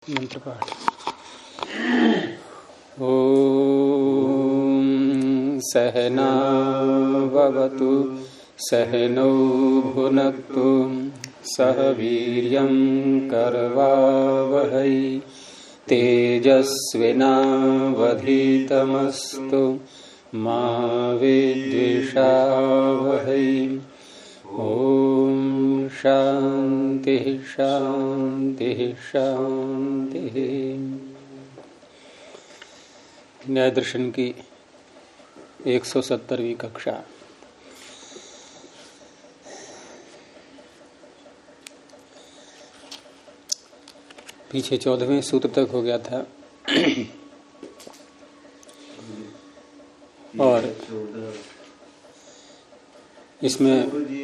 मंत्र पाठ। ओम सहना भवतु सहनौ भुनक्तु सह वीर्यं करवावहै तेजस्विनावधीतमस्तु मा विद्विषावहै। ओम शांति शांति शांति। न्याय दर्शन की 170वीं कक्षा। पीछे 14वें सूत्र तक हो गया था और इसमें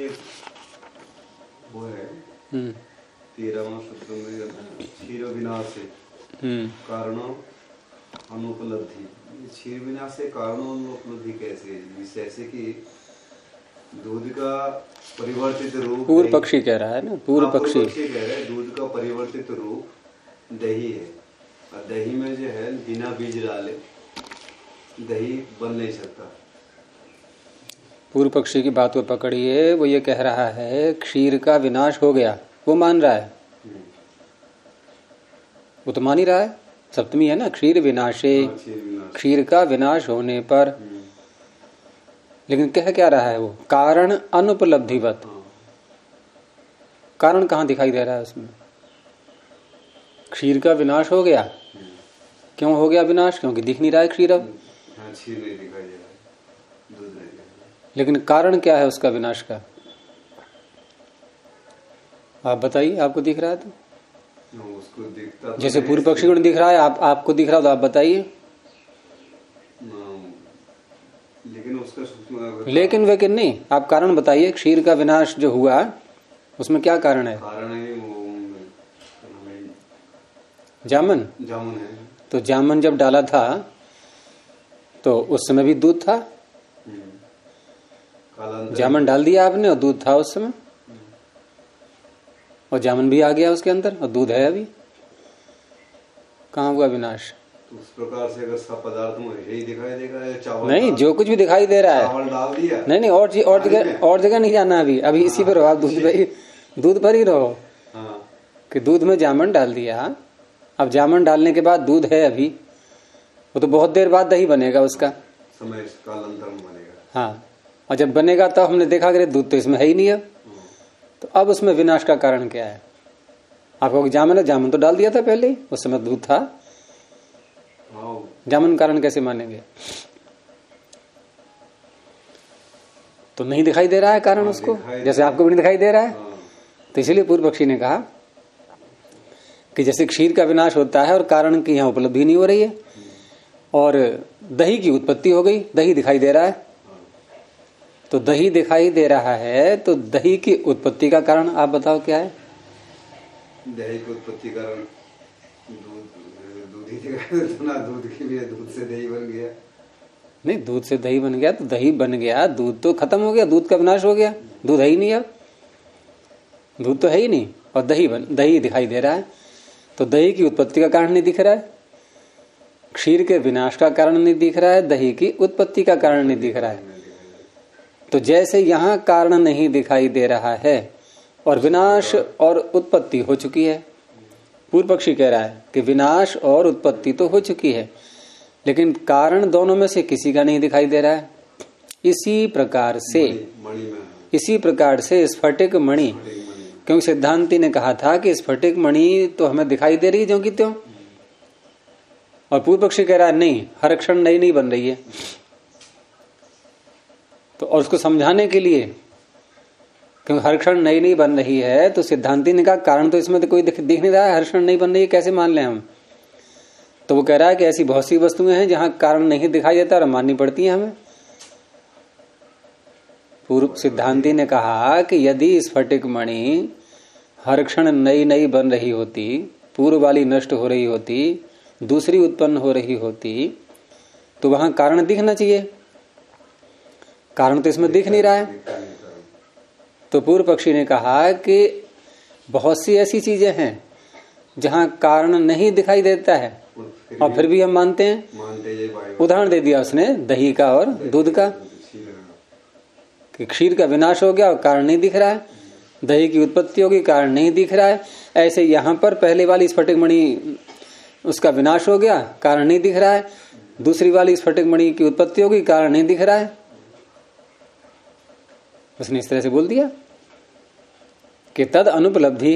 वो है 13वां सूत्र में क्षीर विनाश कारण अनुपलब्धि। क्षीर विनाश से कारण अनुपलब्धि कैसे? जैसे कि दूध का परिवर्तित रूप, पूर्व पक्षी कह रहा है ना, पूर्व पक्षी कह रहे हैं दूध का परिवर्तित रूप दही है, और दही में जो है बिना बीज डाले दही बन नहीं सकता। पूर्व पक्षी की बात को पकड़िए। वो ये कह रहा है क्षीर का विनाश हो गया, वो मान रहा है, वो तो मान ही रहा है। सप्तमी है ना, क्षीर विनाशे, क्षीर का विनाश होने पर। लेकिन कह क्या रहा है वो? कारण अनुपलब्धिवत। कारण कहाँ दिखाई दे रहा है उसमें? क्षीर का विनाश हो गया। क्यों हो गया विनाश? क्योंकि दिख नहीं रहा है क्षीर। अब क्षीर नहीं दिखाई दे रहा है, दूध नहीं दिखाई दे रहा। लेकिन कारण क्या है उसका विनाश का? आप बताइए। आपको दिख रहा है तो उसको दिखता तो जैसे पूर्व पक्षी को नहीं दिख रहा है, आपको दिख रहा हो तो आप बताइए। लेकिन उसका लेकिन नहीं, आप कारण बताइए। क्षीर का विनाश जो हुआ उसमें क्या कारण है? कारण है वो जामन है। तो जामन जब डाला था तो उस समय भी दूध था। जामन डाल दिया आपने और दूध था उस समय, और जामन भी आ गया उसके अंदर और दूध है अभी। कहाँ हुआ विनाश? तो उस प्रकार से अगर सब पदार्थ में यही दिखाई देगा या चावल? नहीं, जो कुछ भी दिखाई दे रहा है। चावल डाल दिया? नहीं, और जगह नहीं जाना अभी इसी पर रहो आप। दूध पर ही रहो। हाँ। कि दूध में जामन डाल दिया। अब जामन डालने के बाद दूध है अभी, वो तो बहुत देर बाद दही बनेगा उसका, समय कालांतर में बनेगा। हाँ, और जब बनेगा तब हमने देखा कि दूध तो इसमें है ही नहीं अब। तो अब उसमें विनाश का कारण क्या है? आपको जामन है, जामन तो डाल दिया था पहले ही, उस समय दूध था। जामन कारण कैसे मानेंगे? तो नहीं दिखाई दे रहा है कारण उसको, जैसे आपको भी नहीं दिखाई दे रहा है। तो इसीलिए पूर्व पक्षी ने कहा कि जैसे क्षीर का विनाश होता है और कारण की यहाँ उपलब्धि नहीं हो रही है, और दही की उत्पत्ति हो गई, दही दिखाई दे रहा है। तो दही दिखाई दे रहा है तो दही की उत्पत्ति का कारण आप बताओ क्या है? दही की उत्पत्ति कारण दूध ही दिखाई देता ना, दूध के लिए दूध से दही बन गया। नहीं, दूध से दही बन गया तो दही बन गया, दूध तो खत्म हो गया, दूध का विनाश हो गया, दूध है ही नहीं। अब दूध तो है ही नहीं और दही दिखाई दे रहा है। तो दही की उत्पत्ति का कारण नहीं दिख रहा है, क्षीर के विनाश का कारण नहीं दिख रहा है, दही की उत्पत्ति का कारण नहीं दिख रहा है। तो जैसे यहाँ कारण नहीं दिखाई दे रहा है और विनाश और उत्पत्ति हो चुकी है। पूर्व पक्षी कह रहा है कि विनाश और उत्पत्ति तो हो चुकी है, लेकिन कारण दोनों में से किसी का नहीं दिखाई दे रहा है। इसी प्रकार से स्फटिक मणि, क्योंकि सिद्धांती ने कहा था कि स्फटिक मणि तो हमें दिखाई दे रही है ज्यों की त्यों, और पूर्व पक्षी कह रहा है नहीं, हर क्षण नई बन रही है। तो और उसको समझाने के लिए, क्योंकि हर क्षण नई बन रही है, तो सिद्धांती ने कहा कारण तो इसमें तो कोई दिख नहीं रहा है, हर क्षण नई बन रही है, कैसे मान लें हम? तो वो कह रहा है कि ऐसी बहुत सी वस्तुएं हैं जहां कारण नहीं दिखाई देता और माननी पड़ती है हमें। पूर्व सिद्धांती ने कहा कि यदि स्फटिक मणि हर क्षण नई बन रही होती, पूर्व वाली नष्ट हो रही होती, दूसरी उत्पन्न हो रही होती, तो वहां कारण दिखना चाहिए। कारण तो इसमें दिख नहीं रहा है। तो पूर्व पक्षी ने कहा कि बहुत सी ऐसी चीजें हैं जहां कारण नहीं दिखाई देता है और फिर भी हम मानते हैं। उदाहरण दे दिया उसने दही का और दूध का, कि क्षीर का विनाश हो गया और कारण नहीं दिख रहा है, दही की उत्पत्ति होगी कारण नहीं दिख रहा है। ऐसे यहां पर पहले वाली स्फटिक मणि उसका विनाश हो गया कारण नहीं दिख रहा है, दूसरी वाली स्फटिक मणि की उत्पत्ति होगी कारण नहीं दिख रहा है। उसने इस तरह से बोल दिया कि तद अनुपलब्धि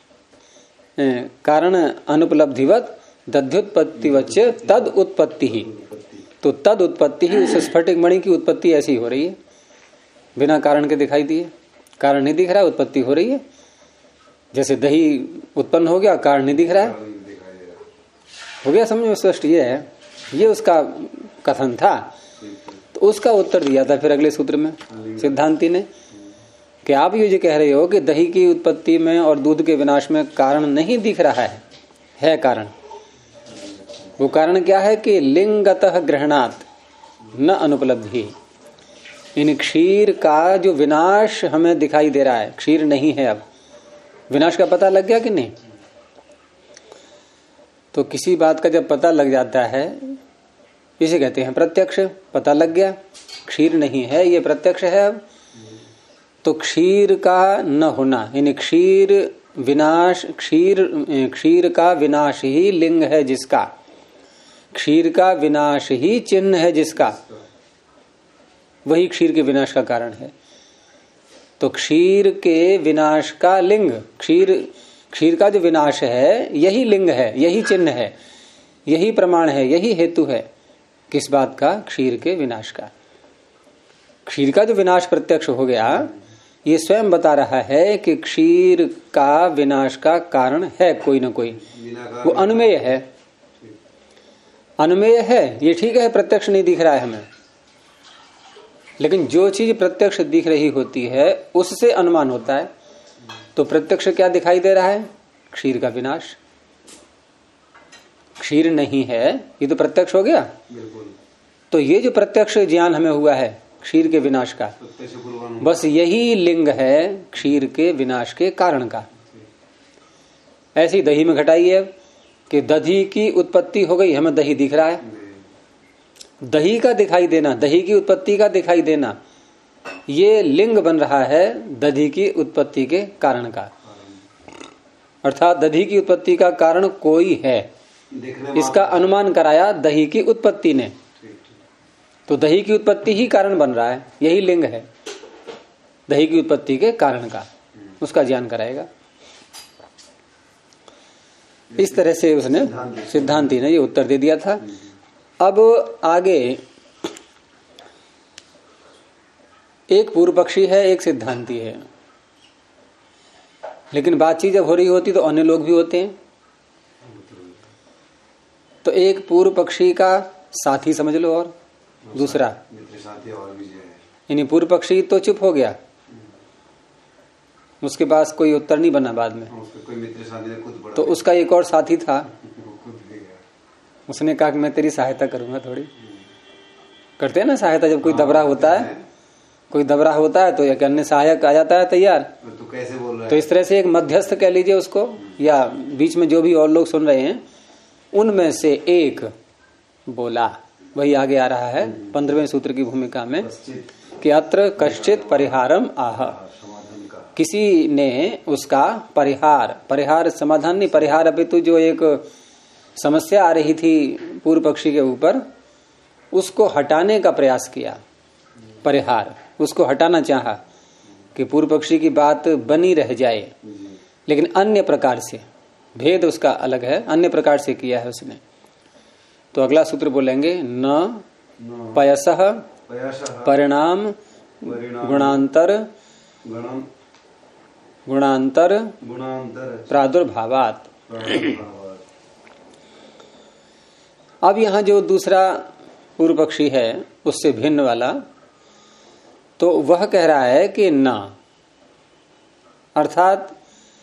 कारण अनुपलब्धिवत दध्युत्पत्तिवच्च तद उत्पत्ति ही। तो तद उत्पत्ति ही, उस स्फटिक मणि की उत्पत्ति ऐसी हो रही है बिना कारण के दिखाई दिए, कारण नहीं दिख रहा है, उत्पत्ति हो रही है। जैसे दही उत्पन्न हो गया कारण नहीं दिख रहा है, हो गया समझ में स्पष्ट। ये है, ये उसका कथन था। तो उसका उत्तर दिया था फिर अगले सूत्र में सिद्धांति ने कि आप ये जो कह रहे हो कि दही की उत्पत्ति में और दूध के विनाश में कारण नहीं दिख रहा है कारण। वो कारण क्या है कि लिंगतः ग्रहणात् न अनुपलब्धि। इन क्षीर का जो विनाश हमें दिखाई दे रहा है, क्षीर नहीं है, अब विनाश का पता लग गया कि नहीं। तो किसी बात का जब पता लग जाता है, इसे कहते हैं प्रत्यक्ष। पता लग गया क्षीर नहीं है, ये प्रत्यक्ष है। अब तो क्षीर का न होना, यानी क्षीर विनाश, क्षीर का विनाश ही लिंग है जिसका, क्षीर का विनाश ही चिन्ह है जिसका, वही क्षीर के विनाश का कारण है। तो क्षीर के विनाश का लिंग, क्षीर का जो विनाश है यही लिंग है, यही चिन्ह है, यही प्रमाण है, यही हेतु है। किस बात का? क्षीर के विनाश का। क्षीर का जो विनाश प्रत्यक्ष हो गया, ये स्वयं बता रहा है कि क्षीर का विनाश का कारण है कोई ना कोई, वो अनुमेय है। अनुमेय है ये ठीक है, प्रत्यक्ष नहीं दिख रहा है हमें, लेकिन जो चीज प्रत्यक्ष दिख रही होती है उससे अनुमान होता है। तो प्रत्यक्ष क्या दिखाई दे रहा है? क्षीर का विनाश। क्षीर नहीं है, ये तो प्रत्यक्ष हो गया। तो ये जो प्रत्यक्ष ज्ञान हमें हुआ है क्षीर के विनाश का, बस यही लिंग है क्षीर के विनाश के कारण का। ऐसी दही में घटाई है कि दही की उत्पत्ति हो गई, हमें दही दिख रहा है। दही का दिखाई देना, दही की उत्पत्ति का दिखाई देना, ये लिंग बन रहा है दधी की उत्पत्ति के कारण का। अर्थात दधी की उत्पत्ति का कारण कोई है, इसका अनुमान कराया दही की उत्पत्ति ने। तो दही की उत्पत्ति ही कारण बन रहा है, यही लिंग है दही की उत्पत्ति के कारण का, उसका ज्ञान कराएगा। इस तरह से उसने सिद्धांति ने ये उत्तर दे दिया था। अब आगे एक पूर्व पक्षी है, एक सिद्धांति है, लेकिन बातचीत जब हो रही होती तो अन्य लोग भी होते हैं। तो एक पूर्व पक्षी का साथी समझ लो और दूसरा यानी पूर्व पक्षी तो चुप हो गया, उसके पास कोई उत्तर नहीं बना बाद में। तो उसका एक और साथी था, उसने कहा कि मैं तेरी सहायता करूंगा थोड़ी। करते हैं ना सहायता, जब कोई दबरा होता है, कोई दबरा होता है तो एक अन्य सहायक आ जाता है तैयार। तो कैसे बोल रहा है? तो इस तरह से एक मध्यस्थ कह लीजिए उसको, या बीच में जो भी और लोग सुन रहे हैं उनमें से एक बोला। वही आगे आ रहा है 15वें सूत्र की भूमिका में कि अत्र कश्चित परिहारम आह, किसी ने उसका परिहार समाधान नहीं, परिहार अपितु जो एक समस्या आ रही थी पूर्व पक्षी के ऊपर, उसको हटाने का प्रयास किया। परिहार, उसको हटाना चाहा कि पूर्व पक्षी की बात बनी रह जाए, लेकिन अन्य प्रकार से, भेद उसका अलग है, अन्य प्रकार से किया है उसने। तो अगला सूत्र बोलेंगे न पयसः परिणाम गुणांतर प्रादुर्भावात्। अब यहां जो दूसरा पूर्व पक्षी है उससे भिन्न वाला, तो वह कह रहा है कि न, अर्थात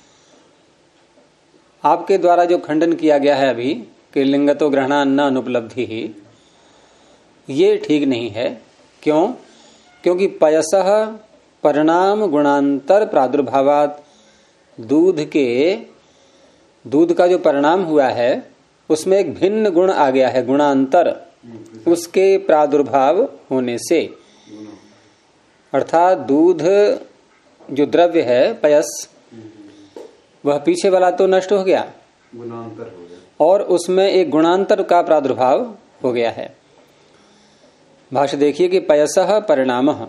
आपके द्वारा जो खंडन किया गया है अभी कि लिंगतो ग्रहणा न अनुपलब्धि ही, ये ठीक नहीं है। क्यों? क्योंकि पयसः परिणाम गुणांतर प्रादुर्भावात्, दूध के दूध का जो परिणाम हुआ है उसमें एक भिन्न गुण आ गया है, गुणांतर, उसके प्रादुर्भाव होने से। अर्थात दूध जो द्रव्य है पयस, वह पीछे वाला तो नष्ट हो गया, गुणांतर हो गया, और उसमें एक गुणांतर का प्रादुर्भाव हो गया है। भाष्य देखिए कि पयसः परिणामः,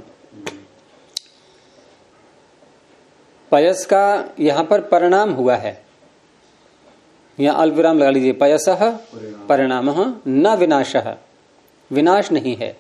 पयस का यहां पर परिणाम हुआ है, यहां अल्पविराम लगा लीजिए। पयसः परिणामः न विनाशः, विनाश नहीं है।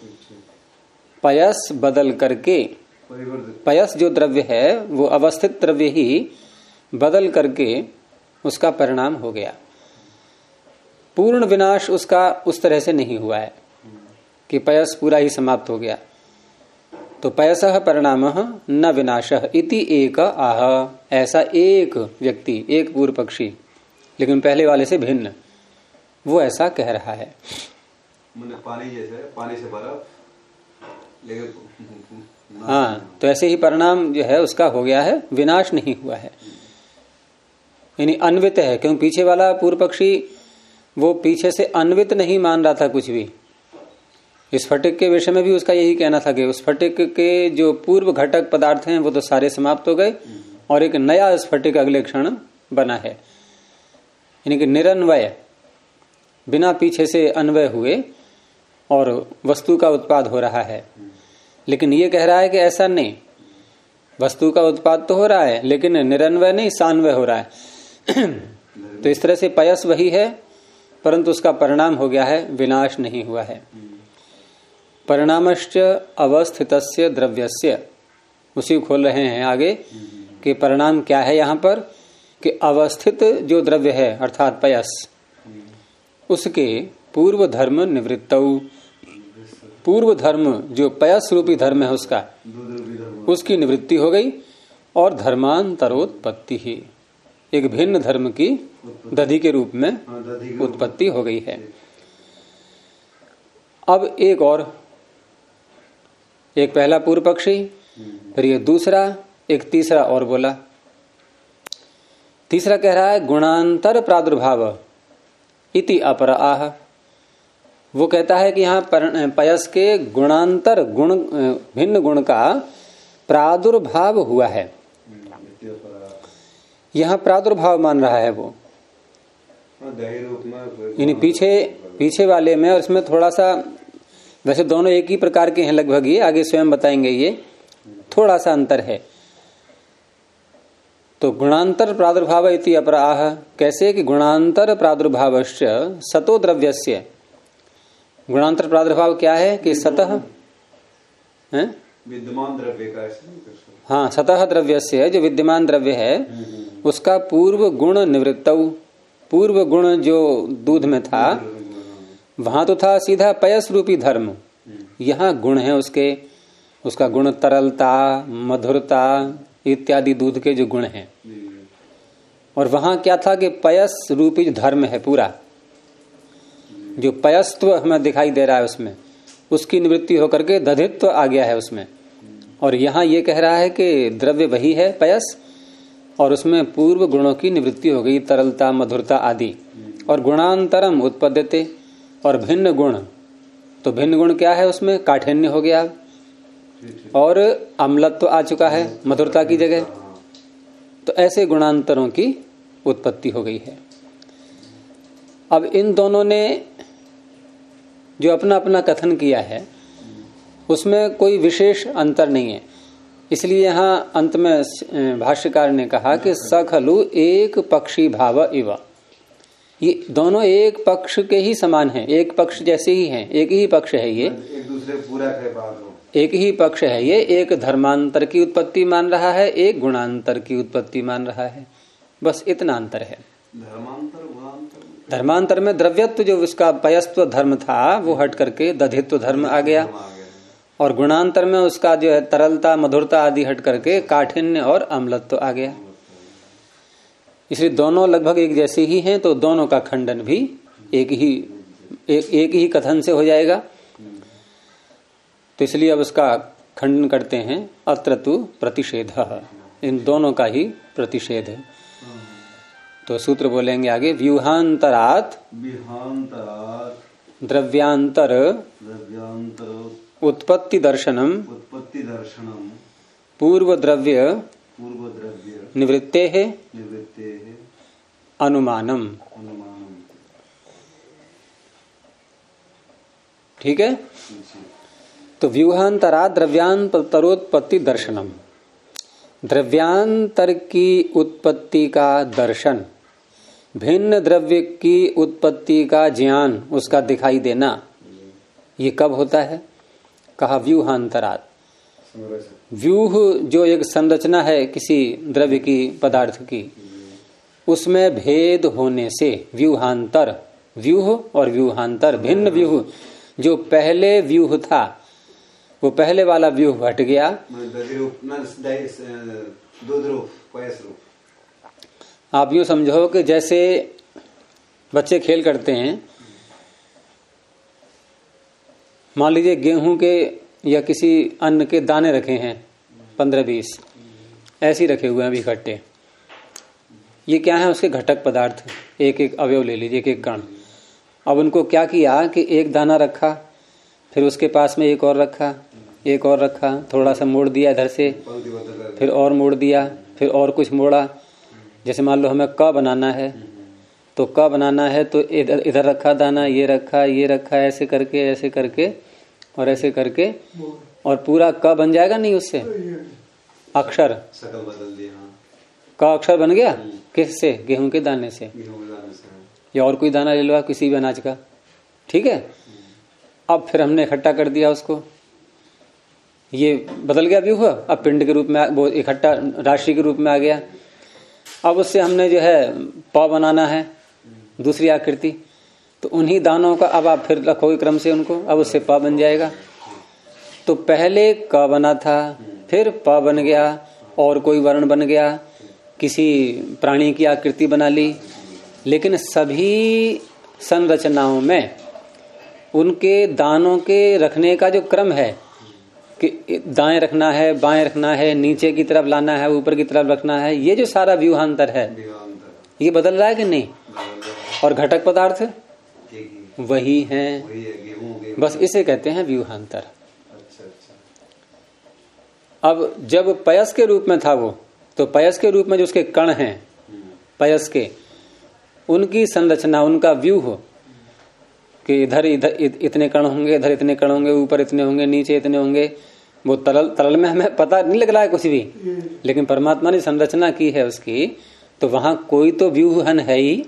पयस बदल करके, पयस जो द्रव्य है वो अवस्थित द्रव्य ही बदल करके उसका परिणाम हो गया। पूर्ण विनाश उसका उस तरह से नहीं हुआ है कि पयस पूरा ही समाप्त हो गया। तो पयसः परिणामः न विनाशः इति एक आह, ऐसा एक व्यक्ति, एक पूर्व पक्षी, लेकिन पहले वाले से भिन्न, वो ऐसा कह रहा है। पानी जैसे, पानी से बर्फ, लेकिन हाँ, तो ऐसे ही परिणाम जो है उसका हो गया है, विनाश नहीं हुआ है, यानी अन्वित है। क्योंकि पीछे वाला पूर्व पक्षी वो पीछे से अन्वित नहीं मान रहा था कुछ भी। स्फटिक के विषय में भी उसका यही कहना था कि स्फटिक के जो पूर्व घटक पदार्थ हैं वो तो सारे समाप्त हो गए और एक नया स्फटिक अगले क्षण बना है, यानी कि निरन्वय, बिना पीछे से अन्वय हुए और वस्तु का उत्पाद हो रहा है। लेकिन ये कह रहा है कि ऐसा नहीं, वस्तु का उत्पाद तो हो रहा है लेकिन निरन्वय नहीं, सान्वय हो रहा है। तो इस तरह से पयस वही है परंतु उसका परिणाम हो गया है, विनाश नहीं हुआ है। परिणामश्च अवस्थितस्य द्रव्यस्य, उसी को खोल रहे हैं आगे कि परिणाम क्या है यहाँ पर, कि अवस्थित जो द्रव्य है अर्थात पयस, उसके पूर्व धर्म निवृत्तौ, पूर्व धर्म जो पयस रूपी धर्म है उसका, उसकी निवृत्ति हो गई और धर्मांतरोत्पत्ति ही, एक भिन्न धर्म की दधि के रूप में उत्पत्ति हो गई है। अब एक और, एक पहला पूर्व पक्षी, फिर ये दूसरा, एक तीसरा और बोला। तीसरा कह रहा है गुणांतर प्रादुर्भाव इति अपर आह, वो कहता है कि यहाँ पयस के गुणांतर, गुण भिन्न गुण का प्रादुर्भाव हुआ है, यहाँ प्रादुर्भाव मान रहा है वो, यानी पीछे वाले में और इसमें थोड़ा सा, वैसे दोनों एक ही प्रकार के हैं लगभग, ये आगे स्वयं बताएंगे, ये थोड़ा सा अंतर है। तो गुणांतर प्रादुर्भाव इति अपराह, कैसे कि गुणांतर प्रादुर्भावश्च सतो द्रव्यस्य, गुणांतर प्रादुर्भाव क्या है कि सतः है विद्यमान द्रव्य का, हाँ, सतः द्रव्यस्य जो विद्यमान द्रव्य है उसका पूर्व गुण निवृत्तौ, पूर्व गुण जो दूध में था वहां तो था सीधा पयस रूपी धर्म, यहाँ गुण है उसके, उसका गुण तरलता, मधुरता इत्यादि दूध के जो गुण हैं। और वहां क्या था कि पयस रूपी धर्म है पूरा, जो पयस्त्व हमें दिखाई दे रहा है उसमें, उसकी निवृत्ति होकर के दधित्व आ गया है उसमें। और यहाँ ये कह रहा है कि द्रव्य वही है पयस और उसमें पूर्व गुणों की निवृत्ति हो गई, तरलता, मधुरता आदि। और गुणांतरम उत्पद्यते, और भिन्न गुण, तो भिन्न गुण क्या है उसमें, काठिन्य हो गया और अम्लत्व आ चुका है मधुरता की जगह। तो ऐसे गुणांतरों की उत्पत्ति हो गई है। अब इन दोनों ने जो अपना अपना कथन किया है उसमें कोई विशेष अंतर नहीं है, इसलिए यहाँ अंत में भाष्यकार ने कहा कि सखलु एक पक्षी भाव इव, ये दोनों एक पक्ष के ही समान हैं, एक पक्ष जैसे ही हैं, एक ही पक्ष है, ये एक दूसरे पूरा है बात, एक ही पक्ष है। ये एक धर्मांतर की उत्पत्ति मान रहा है, एक गुणांतर की उत्पत्ति मान रहा है, बस इतना अंतर है। धर्मांतर में द्रव्यत्व जो उसका पयस्त्व धर्म था वो हट करके दधित्व धर्म आ गया, और गुणांतर में उसका जो है तरलता, मधुरता आदि हट करके काठिन्य और अम्लत्व आ गया। इसलिए दोनों लगभग एक जैसे ही हैं, तो दोनों का खंडन भी एक ही कथन से हो जाएगा। तो इसलिए अब उसका खंडन करते हैं, अत्र तु प्रतिषेधः, इन दोनों का ही प्रतिषेध है। तो सूत्र बोलेंगे आगे, व्यूहांतरात द्रव्यांतर उत्पत्ति दर्शनम पूर्व द्रव्य निवृत्ते अनुमानम। ठीक है। तो व्यूहांतरा द्रव्यांतरोत्पत्ति दर्शनम, द्रव्यांतर की उत्पत्ति का दर्शन, भिन्न द्रव्य की उत्पत्ति का ज्ञान, उसका दिखाई देना, ये कब होता है? कहा व्यूहांतरात। व्यूह जो एक संरचना है किसी द्रव्य की, पदार्थ की, उसमें भेद होने से व्यूहांतर, व्यूह और व्यूहांतर, भिन्न व्यूह। जो पहले व्यूह था वो पहले वाला व्यूह हट गया। आप यूं समझो कि जैसे बच्चे खेल करते हैं, मान लीजिए गेहूं के या किसी अन्न के दाने रखे हैं 15-20, ऐसे ही रखे हुए हैं अभी इकट्ठे। ये क्या है? उसके घटक पदार्थ, एक एक अवयव ले लीजिए, एक एक कण। अब उनको क्या किया कि एक दाना रखा, फिर उसके पास में एक और रखा, एक और रखा, थोड़ा सा मोड़ दिया इधर से, फिर और मोड़ दिया, फिर और कुछ मोड़ा। जैसे मान लो हमें क बनाना है, तो क बनाना है तो इधर रखा दाना, ये रखा, ये रखा, ऐसे करके और ऐसे करके, और पूरा क बन जाएगा नहीं उससे अक्षर, शकल बदल दिया। क अक्षर बन गया किससे? गेहूं के दाने से। या और कोई दाना ले लो आप किसी भी अनाज का, ठीक है। अब फिर हमने इकट्ठा कर दिया उसको, ये बदल गया व्यूह, अब पिंड के रूप में वो इकट्ठा राशि के रूप में आ गया। अब उससे हमने जो है प बनाना है, दूसरी आकृति, तो उन्हीं दानों का अब आप फिर रखोगे क्रम से उनको, अब उससे प बन जाएगा। तो पहले क बना था, फिर प बन गया, और कोई वर्ण बन गया, किसी प्राणी की आकृति बना ली। लेकिन सभी संरचनाओं में उनके दानों के रखने का जो क्रम है कि दाएं रखना है, बाएं रखना है, नीचे की तरफ लाना है, ऊपर की तरफ रखना है, ये जो सारा व्यूहांतर है ये बदल रहा है कि नहीं? और घटक पदार्थ वही हैं, बस इसे कहते हैं व्यूहांतर। अब जब पयस के रूप में था वो, तो पयस के रूप में जो उसके कण हैं, पयस के, उनकी संरचना, उनका व्यूह कि इधर इतने कण होंगे, इधर इतने कण होंगे, ऊपर इतने होंगे, नीचे इतने होंगे, वो तरल में हमें पता नहीं लग रहा है कुछ भी, लेकिन परमात्मा ने संरचना की है उसकी, तो वहां कोई तो व्यूहन है ही।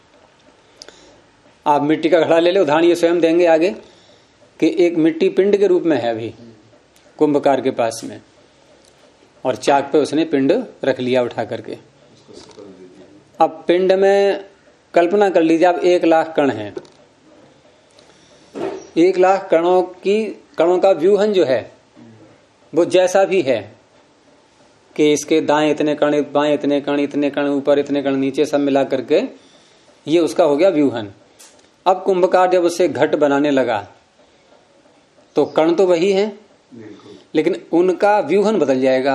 आप मिट्टी का घड़ा ले लो, उदाहरण ये स्वयं देंगे आगे कि एक मिट्टी पिंड के रूप में है अभी कुंभकार के पास में, और चाक पे उसने पिंड रख लिया उठा करके। अब पिंड में कल्पना कर लीजिए आप 1,00,000 कण हैं, 1,00,000 कणों का व्यूहन जो है वो जैसा भी है कि इसके दाएं इतने कण, बाएं इतने कण, ऊपर इतने कण, नीचे सब मिला करके ये उसका हो गया व्यूहन। अब कुंभकार जब उससे घट बनाने लगा तो कण तो वही है, लेकिन उनका व्यूहन बदल जाएगा।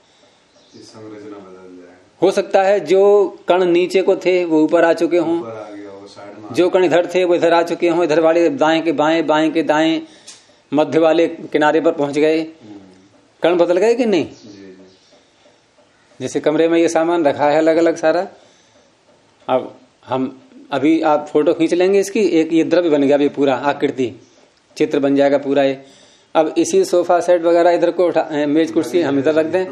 हो सकता है जो कण नीचे को थे वो ऊपर आ चुके हों, जो कण इधर थे वो इधर आ चुके हों, इधर वाले दाएं के बाएं, बाएं के दाएं, मध्य वाले किनारे पर पहुंच गए। कण बदल गए कि नहीं? जैसे कमरे में ये सामान रखा है अलग अलग सारा, अब हम अभी आप फोटो खींच लेंगे इसकी, एक ये द्रव्य बन गया अभी पूरा, आकृति चित्र बन जाएगा पूरा ये। अब इसी सोफा सेट वगैरह इधर को उठा, मेज कुर्सी हम इधर रख दें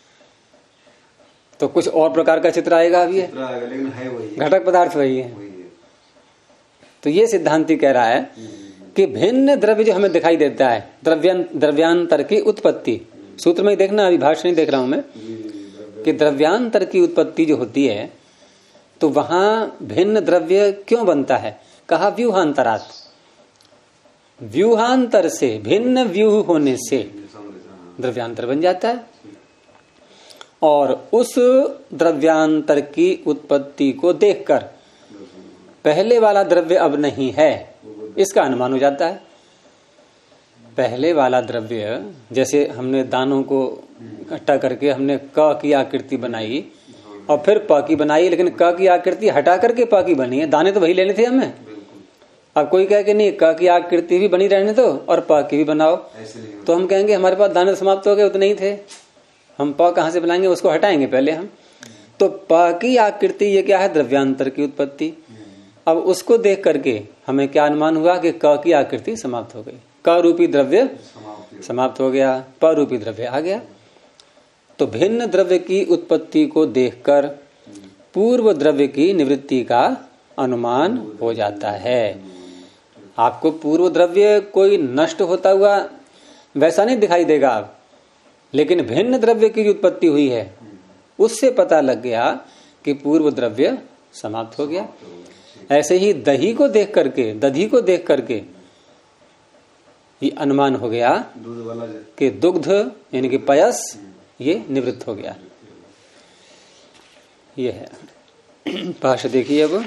तो कुछ और प्रकार का चित्र आएगा। अब ये घटक पदार्थ वही है। तो ये सिद्धांति कह रहा है कि भिन्न द्रव्य जो हमें दिखाई देता है, द्रव्यांतर की उत्पत्ति, सूत्र में देखना, अभी भाष्य नहीं देख रहा हूं मैं, कि द्रव्यांतर की उत्पत्ति जो होती है तो वहां भिन्न द्रव्य क्यों बनता है? कहा व्यूहांतरात, व्यूहांतर से, भिन्न व्यूह होने से द्रव्यांतर बन जाता है। और उस द्रव्यांतर की उत्पत्ति को देखकर पहले वाला द्रव्य अब नहीं है, इसका अनुमान हो जाता है। पहले वाला द्रव्य, जैसे हमने दानों को इकट्ठा करके हमने क की आकृति बनाई, और फिर प की बनाई, लेकिन क की आकृति हटा करके प की बनी है। दाने तो वही लेने थे हमें। अब कोई कहे कि नहीं, क की आकृति भी बनी रहने दो और प की भी बनाओ, तो हम कहेंगे हमारे पास दाने समाप्त हो गए, उतने ही थे, हम प कहां से बनाएंगे, उसको हटाएंगे पहले हम। तो प की आकृति ये क्या है, द्रव्यांतर की उत्पत्ति। अब उसको देख करके हमें क्या अनुमान हुआ कि क की आकृति समाप्त हो गई, क रूपी द्रव्य समाप्त हो गया, प रूपी द्रव्य आ गया। तो भिन्न द्रव्य की उत्पत्ति को देखकर पूर्व द्रव्य की निवृत्ति का अनुमान हो जाता है। आपको पूर्व द्रव्य कोई नष्ट होता हुआ वैसा नहीं दिखाई देगा अब, लेकिन भिन्न द्रव्य की जो उत्पत्ति हुई है उससे पता लग गया कि पूर्व द्रव्य समाप्त हो गया। ऐसे ही दही को देख करके, दधी को देख करके ये अनुमान हो गया कि दुग्ध यानी कि पयस ये निवृत्त हो गया। ये है भाष्य। देखिए अब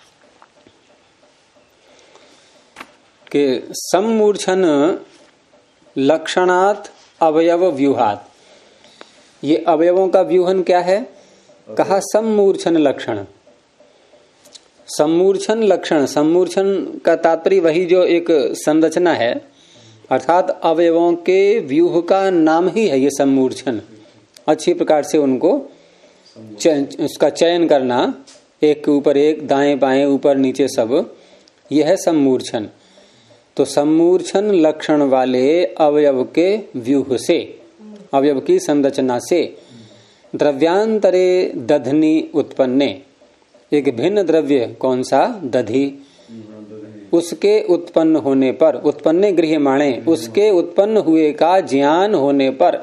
कि सम्मूर्छन लक्षणात् अवयव व्यूहात, ये अवयवों का व्यूहन क्या है, कहा सम्मूर्छन लक्षण। सम्मूर्छन लक्षण, सम्मूर्छन का तात्पर्य वही जो एक संरचना है, अर्थात अवयवों के व्यूह का नाम ही है ये सम्मूर्छन। अच्छी प्रकार से उनको उसका चयन करना, एक के ऊपर एक, दाएं बाएं ऊपर नीचे सब, यह है सम्मूर्छन। तो सम्मूर्छन लक्षण वाले अवयव के व्यूह से, अवयव की संरचना से द्रव्यांतरे दधनी उत्पन्ने, एक भिन्न द्रव्य कौन सा, दधी, उसके उत्पन्न होने पर, उत्पन्ने गृह्यमाणे, उसके उत्पन्न हुए का ज्ञान होने पर,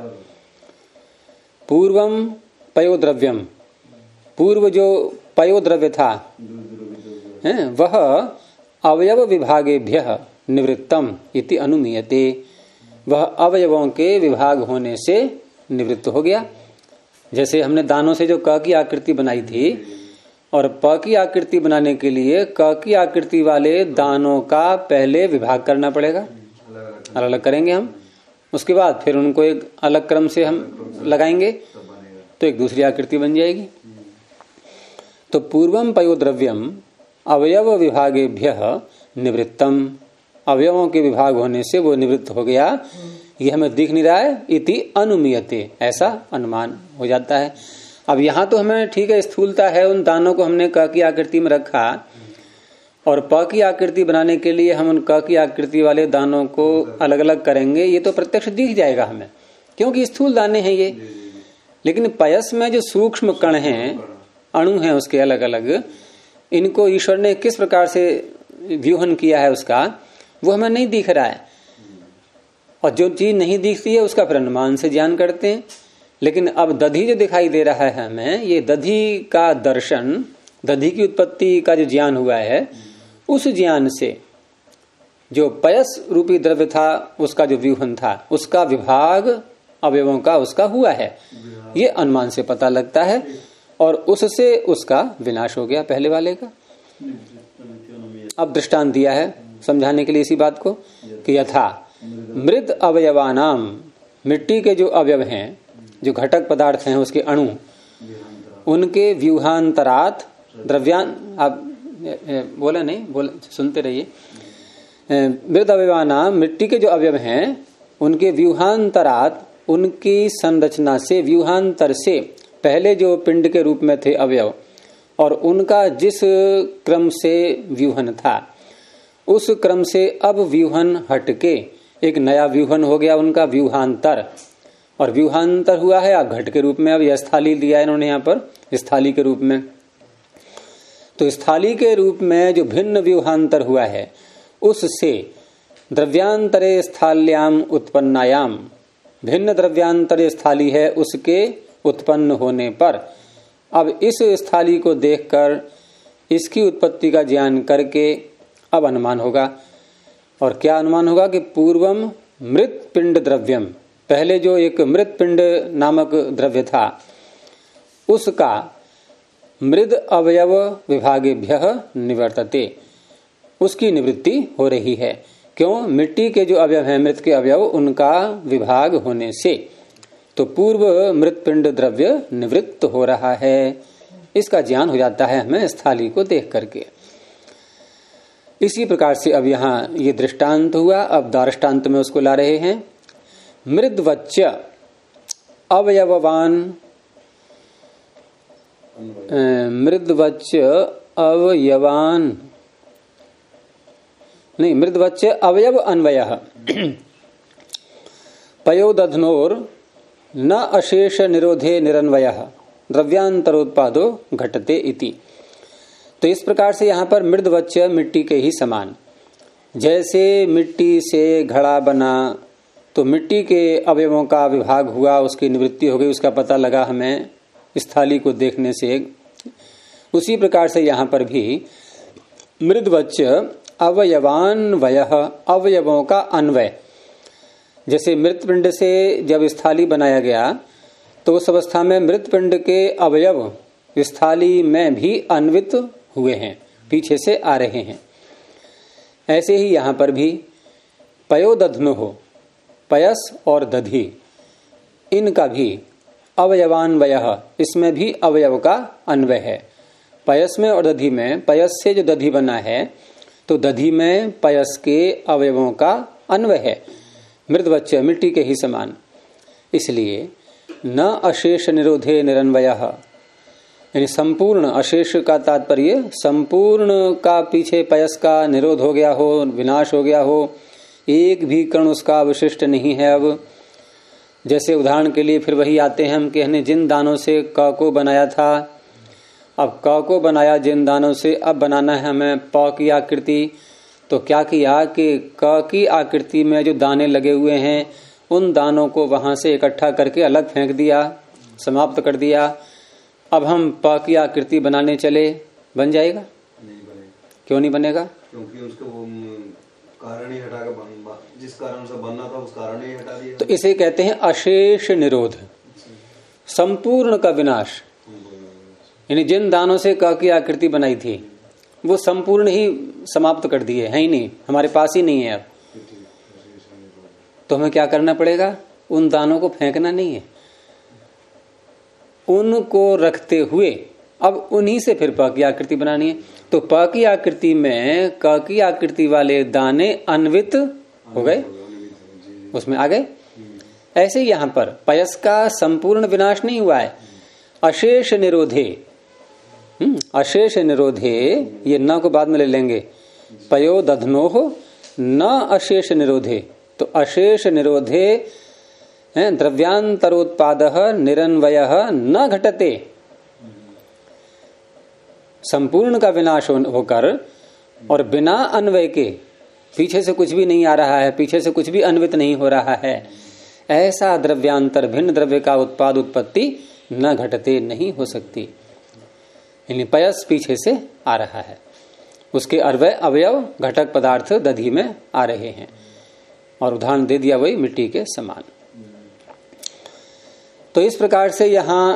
पूर्वम पयोद्रव्यम, पूर्व जो पयोद्रव्य था है वह अवयव विभागेभ्यः निवृत्तम इति अनुमीयते, वह अवयवों के विभाग होने से निवृत्त हो गया। जैसे हमने दानों से जो क की आकृति बनाई थी, और प की आकृति बनाने के लिए क की आकृति वाले दानों का पहले विभाग करना पड़ेगा, अलग अलग करेंगे हम, उसके बाद फिर उनको एक अलग क्रम से हम लगाएंगे तो एक दूसरी आकृति बन जाएगी। तो पूर्वम पयोद्रव्यम अवयव विभागेभ्यः निवृत्तम, अवयवों के विभाग होने से वो निवृत्त हो गया, ये हमें दिख नहीं रहा है, इति अनुमीयते, ऐसा अनुमान हो जाता है। अब यहाँ तो हमें ठीक है स्थूलता है, उन दानों को हमने क की आकृति में रखा और प की आकृति बनाने के लिए हम उन क की आकृति वाले दानों को अलग अलग करेंगे, ये तो प्रत्यक्ष दिख जाएगा हमें, क्योंकि स्थूल दाने हैं ये। लेकिन पयस में जो सूक्ष्म कण हैं, अणु हैं उसके अलग अलग, इनको ईश्वर ने किस प्रकार से व्यूहन किया है उसका, वो हमें नहीं दिख रहा है। और जो चीज नहीं दिखती है उसका फिर अनुमान से ज्ञान करते हैं। लेकिन अब दधी जो दिखाई दे रहा है हमें, ये दधी का दर्शन, दधी की उत्पत्ति का जो ज्ञान हुआ है, उस ज्ञान से जो पयस रूपी द्रव्य था उसका जो व्यूहन था, उसका विभाग अवयवों का उसका हुआ है, ये अनुमान से पता लगता है, और उससे उसका विनाश हो गया पहले वाले का। अब दृष्टांत दिया है समझाने के लिए इसी बात को कि यथा मृद अवयवानाम, मिट्टी के जो अवयव हैं, जो घटक पदार्थ हैं उसके अणु, उनके व्यूहांतरात द्रव्यान, आप बोला नहीं, बोला सुनते रहिए। मृद अवयवानाम, मिट्टी के जो अवयव हैं उनके व्यूहांतरात, उनकी संरचना से, व्यूहांतर से, पहले जो पिंड के रूप में थे अवयव और उनका जिस क्रम से व्यूहन था, उस क्रम से अब व्यूहन हटके एक नया व्यूहन हो गया, उनका व्यूहांतर। और व्यूहांतर हुआ है अब घट के रूप में, अब यह स्थाली दिया है इन्होंने यहाँ पर, स्थाली के रूप में। तो स्थाली के रूप में जो भिन्न व्यूहांतर हुआ है, उससे द्रव्यांतरे स्थाल्याम उत्पन्नायाम, भिन्न द्रव्यांतरे स्थाली है उसके उत्पन्न होने पर, अब इस स्थाली को देखकर इसकी उत्पत्ति का ज्ञान करके अब अनुमान होगा। और क्या अनुमान होगा कि पूर्वम मृत पिंड द्रव्यम, पहले जो एक मृत पिंड नामक द्रव्य था उसका मृद अवयव विभागेभ्यः निवर्तते, उसकी निवृत्ति हो रही है। क्यों? मिट्टी के जो अवयव हैं, मृत के अवयव, उनका विभाग होने से तो पूर्व मृत पिंड द्रव्य निवृत्त हो रहा है। इसका ज्ञान हो जाता है हमें स्थाली को देख करके। इसी प्रकार से अब यहाँ ये दृष्टांत हुआ। अब दार्ष्टान्त में उसको ला रहे हैं। मृद्वच्च अवयववान, मृद्वच्च अवयवान नहीं, मृद्वच्च अवयव अन्वयः पयोदध्नोर न अशेष निरोधे निरन्वयः द्रव्यांतरोत्पादो घटते इति। तो इस प्रकार से यहाँ पर मृद्वच्च मिट्टी के ही समान, जैसे मिट्टी से घड़ा बना तो मिट्टी के अवयवों का विभाग हुआ, उसकी निवृत्ति हो गई, उसका पता लगा हमें स्थाली को देखने से। उसी प्रकार से यहाँ पर भी मृद्वच्च अवयवान्वयः, अवयवों का अन्वय। जैसे मृतपिंड से जब स्थाली बनाया गया तो उस अवस्था में मृतपिंड के अवयव स्थाली में भी अन्वित हुए हैं, पीछे से आ रहे हैं। ऐसे ही यहाँ पर भी पयोदध्नो हो, पयस और दधि, इनका भी अवयवान्वयः, इसमें भी अवयव का अन्वय है। पयस में और दधि में, पयस से जो दधि बना है तो दधि में पयस के अवयवों का अन्वय है। मृद्वच्च मिट्टी के ही समान, इसलिए न अशेष निरोधे निरन्वयः, यानी संपूर्ण, अशेष का तात्पर्य संपूर्ण का पीछे पयस का निरोध हो गया हो, विनाश हो गया हो, एक भी कण उसका अवशिष्ट नहीं है। अब जैसे उदाहरण के लिए फिर वही आते हैं हम कि हमने जिन दानों से क को बनाया था, अब क को बनाया जिन दानों से, अब बनाना है हमें प की आकृति। तो क्या किया कि क की आकृति में जो दाने लगे हुए हैं उन दानों को वहां से इकट्ठा करके अलग फेंक दिया, समाप्त कर दिया। अब हम प की आकृति बनाने चले, बन जाएगा? नहीं बनेगा। क्यों नहीं बनेगा? क्योंकि उसको वो कारण ही हटा कर जिस कारण से बनना था उस कारण ही हटा दिया। तो इसे कहते हैं अशेष निरोध, संपूर्ण का विनाश। यानी जिन दानों से क की आकृति बनाई थी वो संपूर्ण ही समाप्त कर दिए, है ही नहीं, हमारे पास ही नहीं है। अब तो हमें क्या करना पड़ेगा? उन दानों को फेंकना नहीं है, उनको रखते हुए अब उन्हीं से फिर प की आकृति बनानी है। तो प की आकृति में क की आकृति वाले दाने अन्वित हो गए, उसमें आ गए। ऐसे ही यहां पर पयस का संपूर्ण विनाश नहीं हुआ है, अशेष निरोधे। अशेष निरोधे, ये न को बाद में ले लेंगे। पयो दधनो हो न अशेष निरोधे, तो अशेष निरोधे द्रव्यांतरोत्पादः निरन्वयः न घटते। संपूर्ण का विनाश होकर और बिना अन्वय के, पीछे से कुछ भी नहीं आ रहा है, पीछे से कुछ भी अन्वित नहीं हो रहा है, ऐसा द्रव्यांतर भिन्न द्रव्य का उत्पाद उत्पत्ति न घटते, नहीं हो सकती। यानी पयस पीछे से आ रहा है, उसके अवयव घटक पदार्थ दधि में आ रहे हैं, और उदाहरण दे दिया वही मिट्टी के समान। तो इस प्रकार से यहां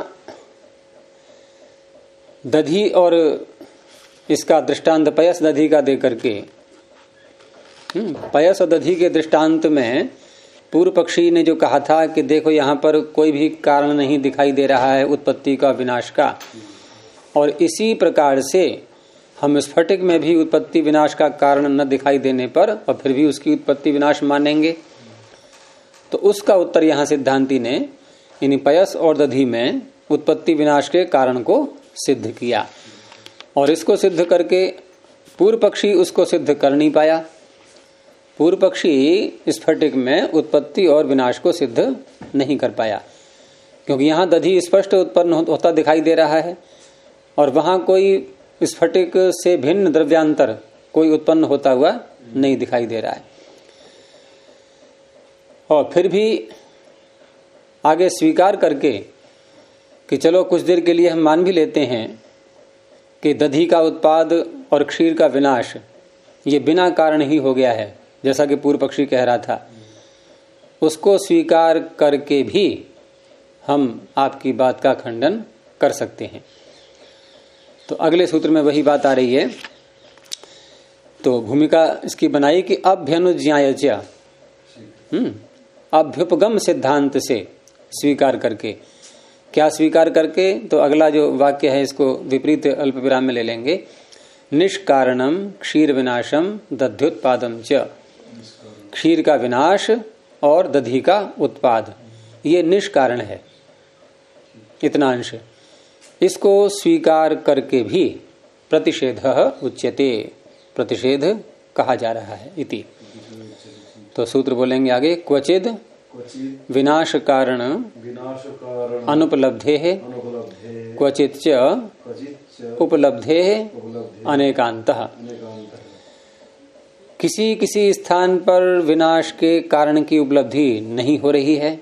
दधि और इसका दृष्टांत पयस दधि का दे करके, पयस और दधि के दृष्टांत में पूर्व पक्षी ने जो कहा था कि देखो यहां पर कोई भी कारण नहीं दिखाई दे रहा है उत्पत्ति का विनाश का, और इसी प्रकार से हम स्फटिक में भी उत्पत्ति विनाश का कारण न दिखाई देने पर और फिर भी उसकी उत्पत्ति विनाश मानेंगे। तो उसका उत्तर यहां सिद्धांति ने इन पयस और दधि में उत्पत्ति विनाश के कारण को सिद्ध किया, और इसको सिद्ध करके पूर्व पक्षी उसको सिद्ध कर नहीं पाया। पूर्व पक्षी स्फटिक में उत्पत्ति और विनाश को सिद्ध नहीं कर पाया, क्योंकि यहां दधि स्पष्ट उत्पन्न होता दिखाई दे रहा है और वहां कोई स्फटिक से भिन्न द्रव्यांतर कोई उत्पन्न होता हुआ नहीं दिखाई दे रहा है। और फिर भी आगे स्वीकार करके कि चलो कुछ देर के लिए हम मान भी लेते हैं कि दधि का उत्पाद और क्षीर का विनाश ये बिना कारण ही हो गया है, जैसा कि पूर्व पक्षी कह रहा था, उसको स्वीकार करके भी हम आपकी बात का खंडन कर सकते हैं। तो अगले सूत्र में वही बात आ रही है। तो भूमिका इसकी बनाई कि अभ्यनुज्ञायच, अभ्युपगम सिद्धांत से स्वीकार करके क्या स्वीकार करके, तो अगला जो वाक्य है इसको विपरीत अल्प विराम में ले लेंगे। निष्कारणम क्षीर विनाशम दध्युत्पादम च, क्षीर का विनाश और दधि का उत्पाद ये निष्कारण है, इतना अंश। इसको स्वीकार करके भी प्रतिषेधः उच्यते, प्रतिषेध कहा जा रहा है इति। तो सूत्र बोलेंगे आगे, क्वचिद विनाश कारण अनुपलब्धे क्वचित उपलब्धे अनेकांतः। किसी किसी स्थान पर विनाश के कारण की उपलब्धि नहीं हो रही है,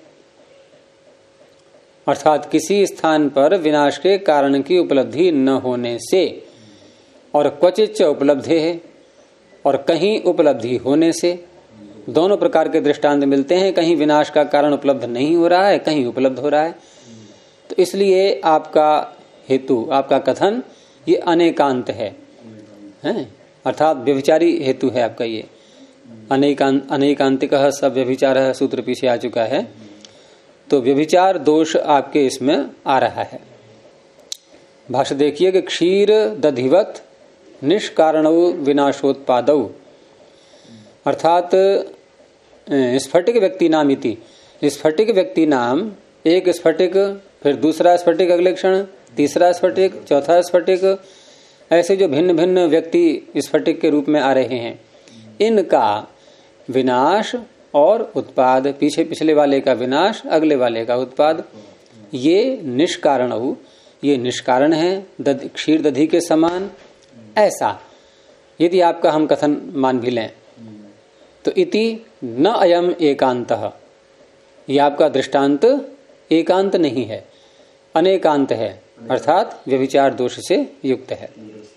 अर्थात किसी स्थान पर विनाश के कारण की उपलब्धि न होने से, और क्वचित उपलब्धे है, और कहीं उपलब्धि होने से, दोनों प्रकार के दृष्टांत मिलते हैं। कहीं विनाश का कारण उपलब्ध नहीं हो रहा है, कहीं उपलब्ध हो रहा है। तो इसलिए आपका हेतु, आपका कथन ये अनेकांत है, अर्थात व्यभिचारी हेतु है आपका ये। अनेकांतिक सब व्यभिचार सूत्र पीछे आ चुका है, तो व्यभिचार दोष आपके इसमें आ रहा है। भाष्य देखिए कि क्षीर दधिवत निष्कारण विनाशोत्पादौ, अर्थात स्फटिक व्यक्ति नाम इति, स्फटिक व्यक्ति नाम, एक स्फटिक, फिर दूसरा स्फटिक अगले क्षण, तीसरा स्फटिक, चौथा स्फटिक, ऐसे जो भिन्न भिन्न व्यक्ति स्फटिक के रूप में आ रहे हैं, इनका विनाश और उत्पाद, पीछे पिछले वाले का विनाश, अगले वाले का उत्पाद, ये निष्कारण, ये निष्कारण है क्षीर दधि के समान। ऐसा यदि आपका हम कथन मान भी लें तो इति न अयम एकांतः, ये आपका दृष्टांत एकांत नहीं है, अनेकांत है, अर्थात व्यभिचार दोष से युक्त है।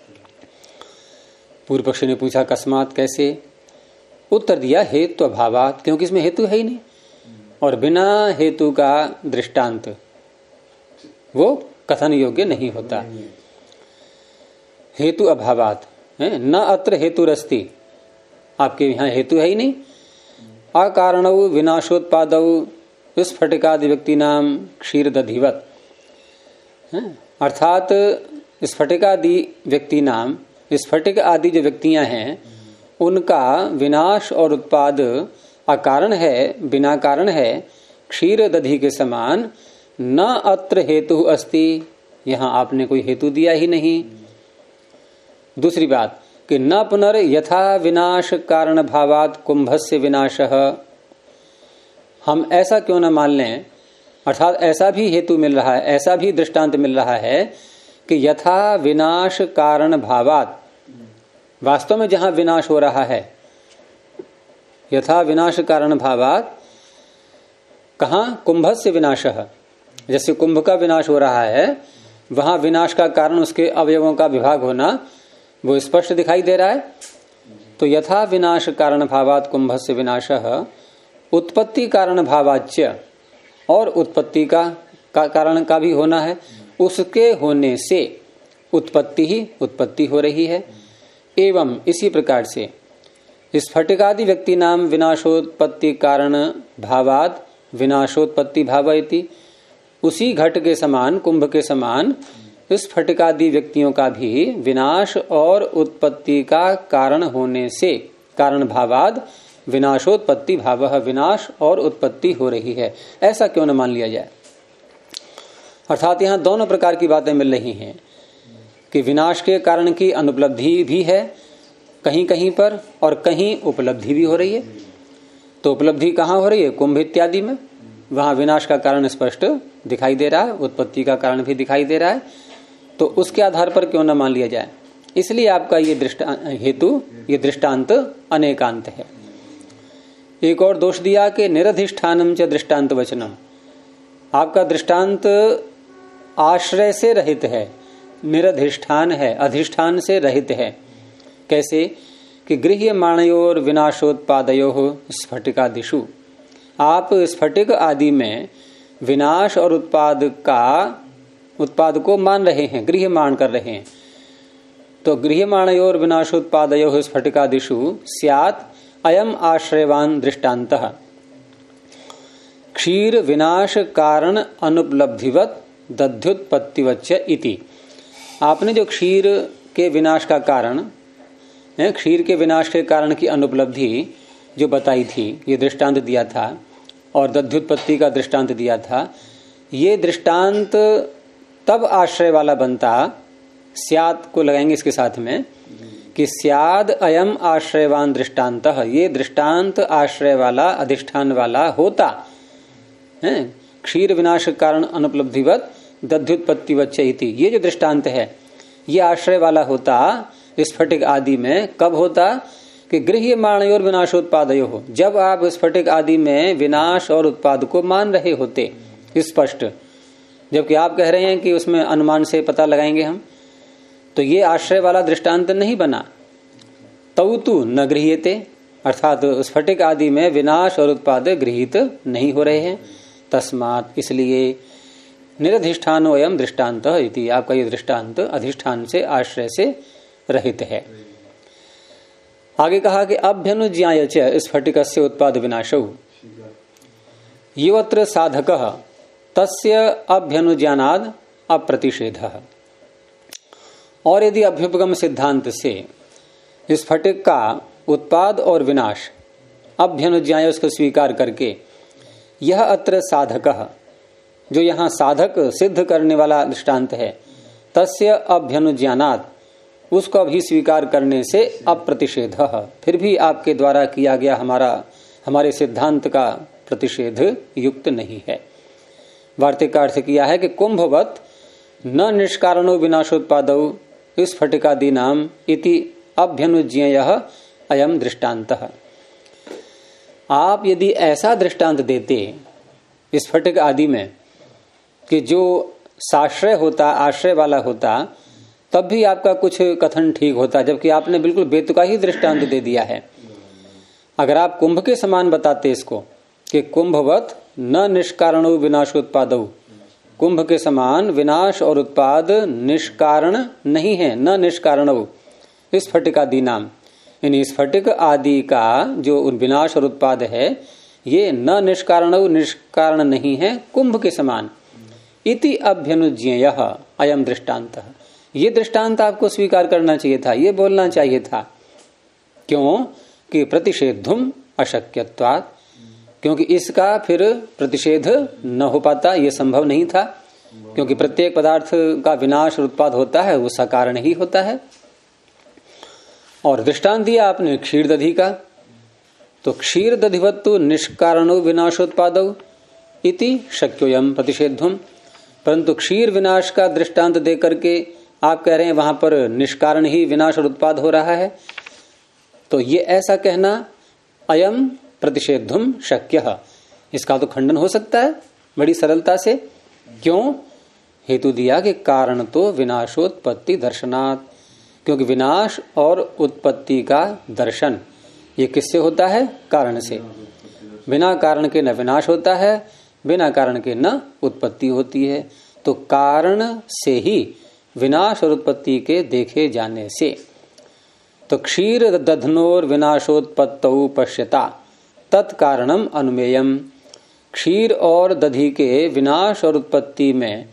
पूर्व पक्षी ने पूछा कस्मात, कैसे? उत्तर दिया हेतु अभावात, क्योंकि इसमें हेतु है ही नहीं, और बिना हेतु का दृष्टांत वो कथन योग्य नहीं होता। हेतु अभावात है, न अत्र हेतुरस्ति, आपके यहाँ हेतु है ही नहीं। अकारणौ विनाशोत्पादौ स्फटिकादि व्यक्ति नाम क्षीर दधिवत, अर्थात स्फटिकादि व्यक्ति नाम, स्फटिक आदि जो व्यक्तियां हैं उनका विनाश और उत्पाद अकारण है, बिना कारण है, क्षीर दधि के समान। न अत्र हेतु अस्ति, यहाँ आपने कोई हेतु दिया ही नहीं। दूसरी बात कि न पुनर् यथा विनाश कारण भावात कुंभस्य विनाशः, हम ऐसा क्यों न मान लें, अर्थात ऐसा भी हेतु मिल रहा है, ऐसा भी दृष्टांत मिल रहा है कि यथा विनाश कारण भावात, वास्तव में जहां विनाश हो रहा है, यथा विनाश कारण भावात, कहां? कुंभस्य विनाशः, जैसे कुंभ का विनाश हो रहा है, वहां विनाश का कारण उसके अवयवों का विभाग होना वो स्पष्ट दिखाई दे रहा है। तो यथा विनाश कारण भावात कुंभस्य विनाशः उत्पत्ति कारण भावाच्य, और उत्पत्ति का कारण का भी होना है, उसके होने से उत्पत्ति ही उत्पत्ति हो रही है। एवं इसी प्रकार से स्फटिकादि व्यक्ति नाम विनाशोत्पत्ति कारण भावात विनाशोत्पत्ति भावयति, उसी घट के समान, कुंभ के समान स्फटिकादि व्यक्तियों का भी विनाश और उत्पत्ति का कारण होने से, कारण भावाद विनाशोत्पत्ति भावः, विनाश और उत्पत्ति हो रही है। ऐसा क्यों न मान लिया जाए? अर्थात यहाँ दोनों प्रकार की बातें मिल रही हैं कि विनाश के कारण की अनुपलब्धि भी है कहीं कहीं पर, और कहीं उपलब्धि भी हो रही है। तो उपलब्धि कहाँ हो रही है? कुंभ इत्यादि में, वहां विनाश का कारण स्पष्ट दिखाई दे रहा है, उत्पत्ति का कारण भी दिखाई दे रहा है। तो उसके आधार पर क्यों न मान लिया जाए? इसलिए आपका ये हेतु, ये दृष्टांत अनेकांत है। एक और दोष दिया कि निरधिष्ठानम च दृष्टांत वचनम, आपका दृष्टांत आश्रय से रहित है, निरधिष्ठान है, अधिष्ठान से रहित है। कैसे? कि गृह्यमाणयोर विनाशोत्पादयो स्फटिकादिषु, आप स्फटिक आदि में विनाश और उत्पाद को मान रहे हैं, गृह्यमाण कर रहे हैं। तो गृह्यमाणयोर विनाशोत्पादयो स्फटिकादिषु स्यात् अयम आश्रयवान दृष्टान्तः, क्षीर विनाश कारण अनुपलब्धिवत दध्युत्पत्तिवच्च इति। आपने जो क्षीर के विनाश का कारण, क्षीर के विनाश के कारण की अनुपलब्धि जो बताई थी, ये दृष्टांत दिया था, और दध्युत्पत्ति का दृष्टांत दिया था, ये दृष्टांत तब आश्रय वाला बनता, स्यात् को लगाएंगे इसके साथ में, कि स्याद अयम आश्रयवान दृष्टांतः, ये दृष्टांत आश्रय वाला, अधिष्ठान वाला होता है। क्षीर विनाश कारण अनुपलब्धिवत दध्युत्पत्तिवच्च इति, ये जो दृष्टांत है ये आश्रय वाला होता स्फटिक आदि में। कब होता? कि गृह्यमाणयोर विनाशोत्पादयो हो, जब आप स्फटिक आदि में विनाश और उत्पाद को मान रहे होते स्पष्ट, जबकि आप कह रहे हैं कि उसमें अनुमान से पता लगाएंगे हम, तो ये आश्रय वाला दृष्टांत नहीं बना। तौ तु न गृह्यते, अर्थात स्फटिक आदि में विनाश और उत्पाद गृहीत नहीं हो रहे हैं। तस्मात्, इसलिए निरधिष्ठानो अयम दृष्टांत इति, आपका ये दृष्टांत अधिष्ठान से, आश्रय से रहित है। आगे कहा कि अभ्यनुज्ञाय च स्फटिकस्य उत्पाद विनाशौ योऽत्र साधकः तस्य अभ्यनुज्ञानाद् अप्रतिषेधः। और यदि अभ्युपगम सिद्धांत से स्फटिक का उत्पाद और विनाश अभ्यनुज्ञाय उसको स्वीकार करके, यह अत्र साधकः, जो यहाँ साधक सिद्ध करने वाला दृष्टांत है, तस्य अभ्यनुज्ञानात्, उसको भी स्वीकार करने से अप्रतिषेधः, फिर भी आपके द्वारा किया गया हमारे सिद्धांत का प्रतिषेध युक्त नहीं है। वार्तिक का अर्थ किया है कि कुंभवत न निष्कारणो विनाशोत्पादौ स्फटिकादीनाम इति अभ्यनुज्ञेयः अयम दृष्टान्तः। आप यदि ऐसा दृष्टांत देते स्फटिक आदि में कि जो साश्रय होता, आश्रय वाला होता, तब भी आपका कुछ कथन ठीक होता, जबकि आपने बिल्कुल बेतुका ही दृष्टांत दे दिया है। अगर आप कुंभ के समान बताते इसको कि कुंभवत न निष्कारणो विनाशोत्पादौ, कुंभ के समान विनाश और उत्पाद निष्कारण नहीं है, न निष्कारणौ स्फटिकादि नाम, इन स्फटिक आदि का जो विनाश और उत्पाद है ये न निष्कारणौ, निष्कारण नहीं है कुंभ के समान। इति अभ्यनुज्ञेयः अयम दृष्टांतः, ये दृष्टांत आपको स्वीकार करना चाहिए था, ये बोलना चाहिए था। क्यों? कि प्रतिषेधुम अशक्यत्वात्, क्योंकि इसका फिर प्रतिषेध न हो पाता, ये संभव नहीं था, क्योंकि प्रत्येक पदार्थ का विनाश और उत्पाद होता है वो सकारण ही होता है। और दृष्टांत दिया आपने क्षीर दधि का, तो क्षीर दधिवत्तु निष्कारणो विनाशोत्पादौ इति शक्योयम प्रतिषेधुम, परंतु क्षीर विनाश का दृष्टांत दे करके आप कह रहे हैं वहां पर निष्कारण ही विनाश और उत्पाद हो रहा है, तो ये ऐसा कहना अयम प्रतिषेधुम शक्य, इसका तो खंडन हो सकता है बड़ी सरलता से। क्यों? हेतु दिया कि कारण तो विनाशोत्पत्ति दर्शनात्, क्योंकि विनाश और उत्पत्ति का दर्शन ये किससे होता है? कारण से। बिना कारण के न विनाश होता है, बिना कारण के न उत्पत्ति होती है। तो कारण से ही विनाश और उत्पत्ति के देखे जाने से, तो क्षीर दध्नोर विनाशोत्पत्तौ पश्यता तत्कारणम अनुमेयम, क्षीर और दधि के विनाश और उत्पत्ति में,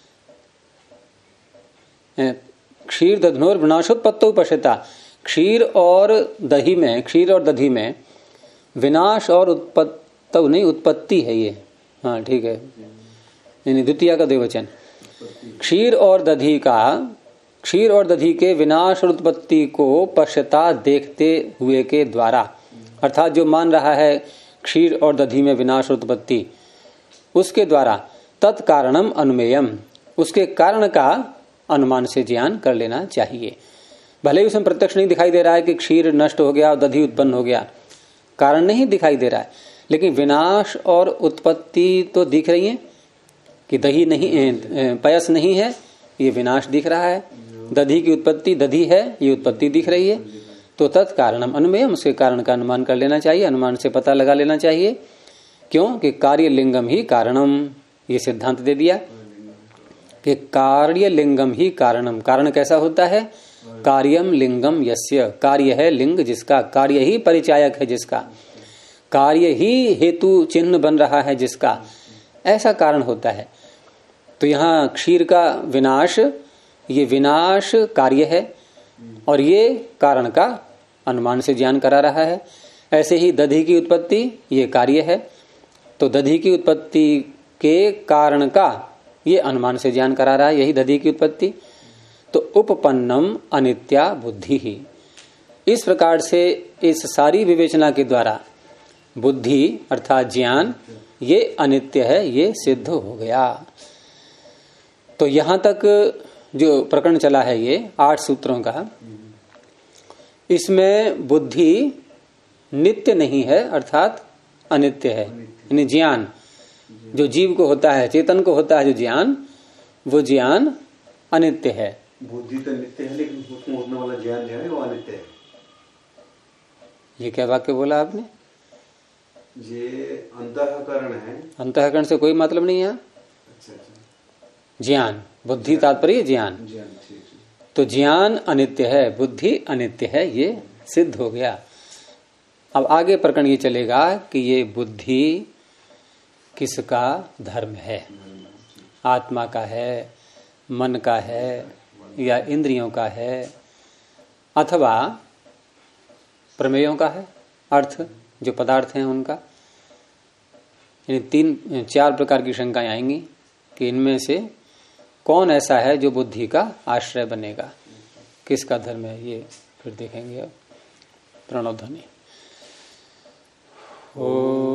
क्षीर दध्नोर विनाशोत्पत्तौ पश्यता, क्षीर और दही में, क्षीर और दधि में विनाश और उत्पत्तौ नहीं, उत्पत्ति है ये, हाँ ठीक है, यानी द्वितीय का द्विवचन, क्षीर और दधि का, क्षीर और दधि के विनाश और उत्पत्ति को पश्यता देखते हुए के द्वारा, अर्थात जो मान रहा है क्षीर और दधि में विनाश और उत्पत्ति, उसके द्वारा तत्कारणम अनुमेयम, उसके कारण का अनुमान से ज्ञान कर लेना चाहिए। भले ही उसमें प्रत्यक्ष नहीं दिखाई दे रहा है कि क्षीर नष्ट हो गया और दधि उत्पन्न हो गया, कारण नहीं दिखाई दे रहा है, लेकिन विनाश और उत्पत्ति तो दिख रही है कि दही नहीं, पयस नहीं है, ये विनाश दिख रहा है, दधि की उत्पत्ति, दधि है, ये उत्पत्ति दिख रही है, तो तत्कारणम अनुमेयम, उसके कारण का अनुमान कर लेना चाहिए, अनुमान से पता लगा लेना चाहिए। क्यों? कि कार्य लिंगम ही कारणम, ये सिद्धांत दे दिया कि कार्य लिंगम ही कारणम। कारण कैसा होता है? कार्यम लिंगम यस्य, कार्य है लिंग जिसका, कार्य ही परिचायक है जिसका, कार्य ही हेतु चिन्ह बन रहा है जिसका, ऐसा कारण होता है। तो यहां क्षीर का विनाश, ये विनाश कार्य है और ये कारण का अनुमान से ज्ञान करा रहा है। ऐसे ही दधि की उत्पत्ति ये कार्य है, तो दधि की उत्पत्ति के कारण का ये अनुमान से ज्ञान करा रहा है, यही दधि की उत्पत्ति। तो उपपन्नम अनित्या बुद्धि ही, इस प्रकार से इस सारी विवेचना के द्वारा बुद्धि अर्थात ज्ञान ये अनित्य है, ये सिद्ध हो गया। तो यहां तक जो प्रकरण चला है ये 8 सूत्रों का, इसमें बुद्धि नित्य नहीं है अर्थात अनित्य है। यानी ज्ञान जो जीव को होता है, चेतन को होता है जो ज्ञान, वो ज्ञान अनित्य है। बुद्धि तो नित्य है लेकिन उसमें होने वाला ज्ञान जो है वो अनित्य है। ये क्या वाक्य बोला आपने? ये अंतःकरण है। अंतःकरण से कोई मतलब नहीं है। अच्छा अच्छा। ज्ञान, बुद्धि तात्पर्य ज्ञान। तो ज्ञान अनित्य है, बुद्धि अनित्य है, ये सिद्ध हो गया। अब आगे प्रकरण ये चलेगा कि ये बुद्धि किसका धर्म है, आत्मा का है, मन का है, या इंद्रियों का है, अथवा प्रमेयों का है, अर्थ जो पदार्थ हैं उनका। यानी 4 प्रकार की शंकाएं आएंगी कि इनमें से कौन ऐसा है जो बुद्धि का आश्रय बनेगा, किसका धर्म है, ये फिर देखेंगे। अब प्रणव ध्वनि। ओ